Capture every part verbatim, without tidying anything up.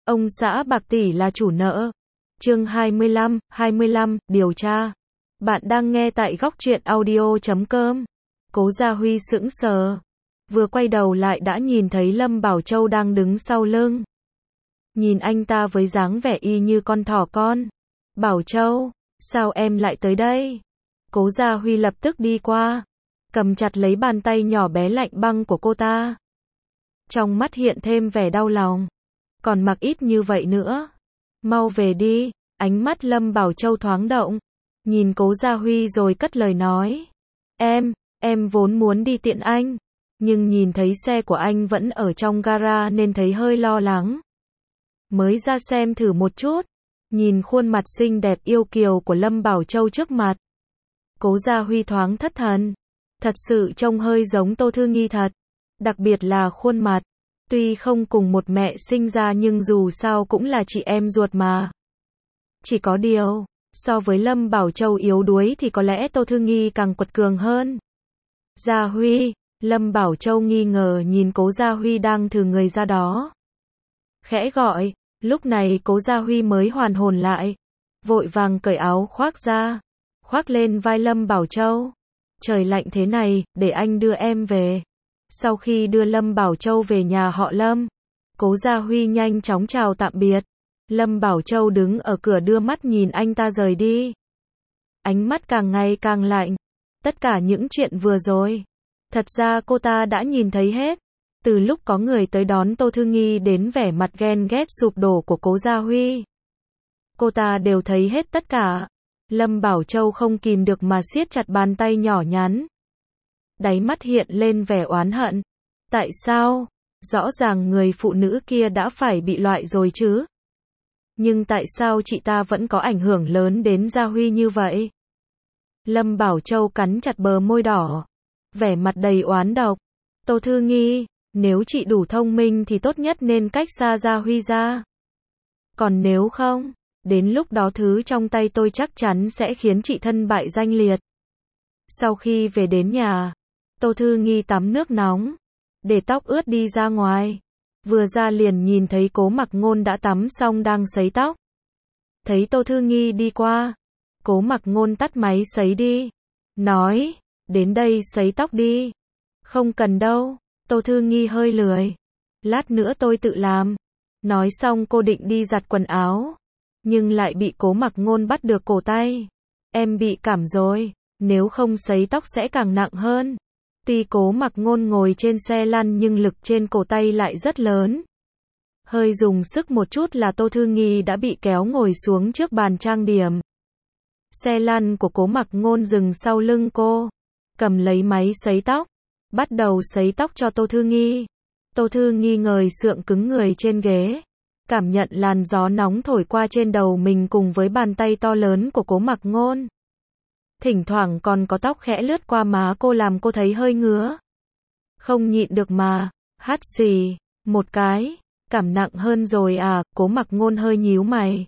Ông xã bạc tỷ là chủ nợ. Chương hai mươi lăm, hai mươi lăm, điều tra. Bạn đang nghe tại góc truyện audio chấm com. Cố Gia Huy sững sờ. Vừa quay đầu lại đã nhìn thấy Lâm Bảo Châu đang đứng sau lưng. Nhìn anh ta với dáng vẻ y như con thỏ con. Bảo Châu, sao em lại tới đây? Cố Gia Huy lập tức đi qua, cầm chặt lấy bàn tay nhỏ bé lạnh băng của cô ta. Trong mắt hiện thêm vẻ đau lòng. Còn mặc ít như vậy nữa. Mau về đi. Ánh mắt Lâm Bảo Châu thoáng động. Nhìn Cố Gia Huy rồi cất lời nói. Em, em vốn muốn đi tiện anh. Nhưng nhìn thấy xe của anh vẫn ở trong gara nên thấy hơi lo lắng. Mới ra xem thử một chút. Nhìn khuôn mặt xinh đẹp yêu kiều của Lâm Bảo Châu trước mặt. Cố Gia Huy thoáng thất thần. Thật sự trông hơi giống Tô Thư Nghi thật. Đặc biệt là khuôn mặt. Tuy không cùng một mẹ sinh ra nhưng dù sao cũng là chị em ruột mà. Chỉ có điều, so với Lâm Bảo Châu yếu đuối thì có lẽ Tô Thư Nghi càng quật cường hơn. Gia Huy, Lâm Bảo Châu nghi ngờ nhìn Cố Gia Huy đang thử người ra đó. Khẽ gọi, lúc này Cố Gia Huy mới hoàn hồn lại. Vội vàng cởi áo khoác ra, khoác lên vai Lâm Bảo Châu. Trời lạnh thế này, để anh đưa em về. Sau khi đưa Lâm Bảo Châu về nhà họ Lâm, Cố Gia Huy nhanh chóng chào tạm biệt. Lâm Bảo Châu đứng ở cửa đưa mắt nhìn anh ta rời đi. Ánh mắt càng ngày càng lạnh. Tất cả những chuyện vừa rồi, thật ra cô ta đã nhìn thấy hết. Từ lúc có người tới đón Tô Thư Nghi đến vẻ mặt ghen ghét sụp đổ của Cố Gia Huy. Cô ta đều thấy hết tất cả. Lâm Bảo Châu không kìm được mà siết chặt bàn tay nhỏ nhắn. Đáy mắt hiện lên vẻ oán hận. Tại sao? Rõ ràng người phụ nữ kia đã phải bị loại rồi chứ. Nhưng tại sao chị ta vẫn có ảnh hưởng lớn đến Gia Huy như vậy? Lâm Bảo Châu cắn chặt bờ môi đỏ. Vẻ mặt đầy oán độc. Tô Thư Nghi, nếu chị đủ thông minh thì tốt nhất nên cách xa Gia Huy ra. Còn nếu không, đến lúc đó thứ trong tay tôi chắc chắn sẽ khiến chị thân bại danh liệt. Sau khi về đến nhà, Tô Thư Nghi tắm nước nóng, để tóc ướt đi ra ngoài. Vừa ra liền nhìn thấy Cố Mặc Ngôn đã tắm xong đang sấy tóc. Thấy Tô Thư Nghi đi qua, Cố Mặc Ngôn tắt máy sấy đi. Nói, đến đây sấy tóc đi. Không cần đâu, Tô Thư Nghi hơi lười. Lát nữa tôi tự làm. Nói xong cô định đi giặt quần áo. Nhưng lại bị Cố Mặc Ngôn bắt được cổ tay. Em bị cảm rồi, nếu không sấy tóc sẽ càng nặng hơn. Tuy Cố Mặc Ngôn ngồi trên xe lăn nhưng lực trên cổ tay lại rất lớn. Hơi dùng sức một chút là Tô Thư Nghi đã bị kéo ngồi xuống trước bàn trang điểm. Xe lăn của Cố Mặc Ngôn dừng sau lưng cô. Cầm lấy máy sấy tóc. Bắt đầu sấy tóc cho Tô Thư Nghi. Tô Thư Nghi ngồi sượng cứng người trên ghế. Cảm nhận làn gió nóng thổi qua trên đầu mình cùng với bàn tay to lớn của Cố Mặc Ngôn. Thỉnh thoảng còn có tóc khẽ lướt qua má cô làm cô thấy hơi ngứa. Không nhịn được mà, hắt xì, một cái, cảm nặng hơn rồi à, Cố Mặc Ngôn hơi nhíu mày.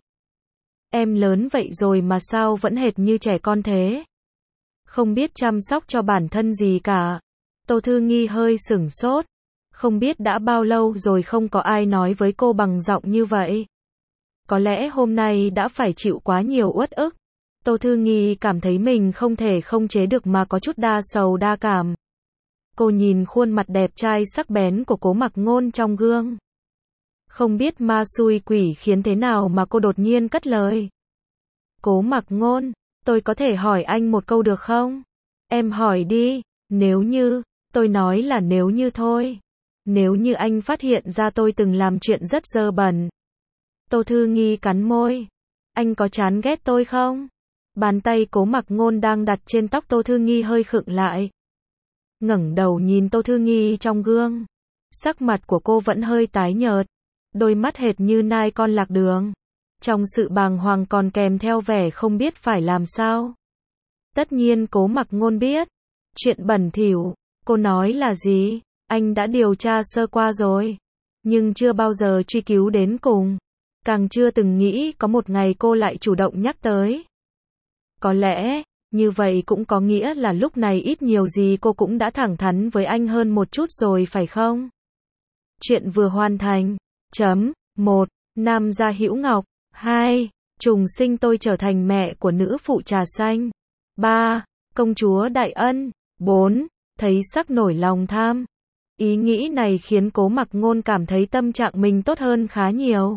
Em lớn vậy rồi mà sao vẫn hệt như trẻ con thế? Không biết chăm sóc cho bản thân gì cả. Tô Thư Nghi hơi sửng sốt. Không biết đã bao lâu rồi không có ai nói với cô bằng giọng như vậy. Có lẽ hôm nay đã phải chịu quá nhiều uất ức. Tô Thư Nghi cảm thấy mình không thể không chế được mà có chút đa sầu đa cảm. Cô nhìn khuôn mặt đẹp trai sắc bén của Cố Mặc Ngôn trong gương. Không biết ma xui quỷ khiến thế nào mà cô đột nhiên cất lời. Cố Mặc Ngôn, tôi có thể hỏi anh một câu được không? Em hỏi đi, nếu như, tôi nói là nếu như thôi. Nếu như anh phát hiện ra tôi từng làm chuyện rất dơ bẩn. Tô Thư Nghi cắn môi. Anh có chán ghét tôi không? Bàn tay Cố Mặc Ngôn đang đặt trên tóc Tô Thư Nghi hơi khựng lại. Ngẩng đầu nhìn Tô Thư Nghi trong gương. Sắc mặt của cô vẫn hơi tái nhợt. Đôi mắt hệt như nai con lạc đường. Trong sự bàng hoàng còn kèm theo vẻ không biết phải làm sao. Tất nhiên Cố Mặc Ngôn biết. Chuyện bẩn thỉu. Cô nói là gì? Anh đã điều tra sơ qua rồi. Nhưng chưa bao giờ truy cứu đến cùng. Càng chưa từng nghĩ có một ngày cô lại chủ động nhắc tới. Có lẽ, như vậy cũng có nghĩa là lúc này ít nhiều gì cô cũng đã thẳng thắn với anh hơn một chút rồi phải không? Chuyện vừa hoàn thành. Chấm. một. Nam Gia Hữu Ngọc. Hai. Trùng sinh tôi trở thành mẹ của nữ phụ trà xanh. Ba. Công chúa Đại Ân. Bốn. Thấy sắc nổi lòng tham. Ý nghĩ này khiến Cố Mặc Ngôn cảm thấy tâm trạng mình tốt hơn khá nhiều.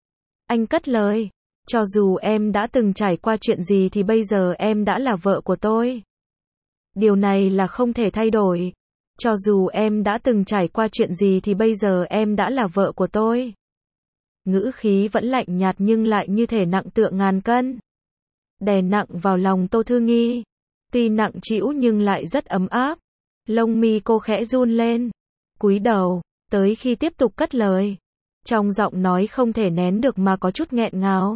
Anh cất lời, cho dù em đã từng trải qua chuyện gì thì bây giờ em đã là vợ của tôi. Điều này là không thể thay đổi. Cho dù em đã từng trải qua chuyện gì thì bây giờ em đã là vợ của tôi. Ngữ khí vẫn lạnh nhạt nhưng lại như thể nặng tựa ngàn cân. Đè nặng vào lòng Tô Thư Nghi. Tuy nặng trĩu nhưng lại rất ấm áp. Lông mi cô khẽ run lên. Cúi đầu, tới khi tiếp tục cất lời. Trong giọng nói không thể nén được mà có chút nghẹn ngào.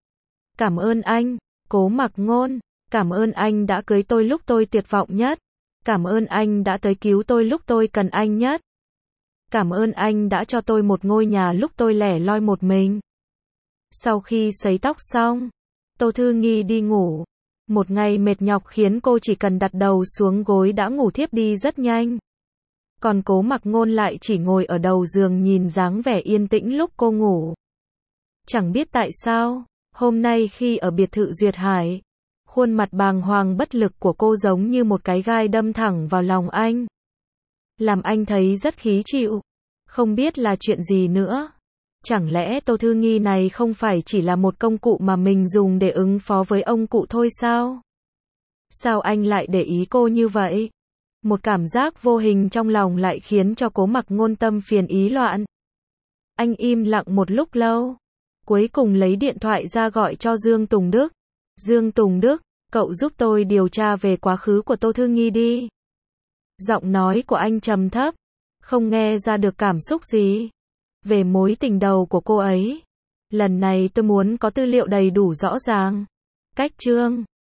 Cảm ơn anh, Cố Mặc Ngôn. Cảm ơn anh đã cưới tôi lúc tôi tuyệt vọng nhất. Cảm ơn anh đã tới cứu tôi lúc tôi cần anh nhất. Cảm ơn anh đã cho tôi một ngôi nhà lúc tôi lẻ loi một mình. Sau khi sấy tóc xong, Tô Thư Nghi đi ngủ. Một ngày mệt nhọc khiến cô chỉ cần đặt đầu xuống gối đã ngủ thiếp đi rất nhanh. Còn Cố Mặc Ngôn lại chỉ ngồi ở đầu giường nhìn dáng vẻ yên tĩnh lúc cô ngủ. Chẳng biết tại sao, hôm nay khi ở biệt thự Duyệt Hải, khuôn mặt bàng hoàng bất lực của cô giống như một cái gai đâm thẳng vào lòng anh. Làm anh thấy rất khí chịu. Không biết là chuyện gì nữa. Chẳng lẽ Tô Thư Nghi này không phải chỉ là một công cụ mà mình dùng để ứng phó với ông cụ thôi sao? Sao anh lại để ý cô như vậy? Một cảm giác vô hình trong lòng lại khiến cho Cố Mặc Ngôn tâm phiền ý loạn. Anh im lặng một lúc lâu. Cuối cùng lấy điện thoại ra gọi cho Dương Tùng Đức. Dương Tùng Đức, cậu giúp tôi điều tra về quá khứ của Tô Thư Nghi đi. Giọng nói của anh trầm thấp, không nghe ra được cảm xúc gì. Về mối tình đầu của cô ấy. Lần này tôi muốn có tư liệu đầy đủ rõ ràng. Cách chương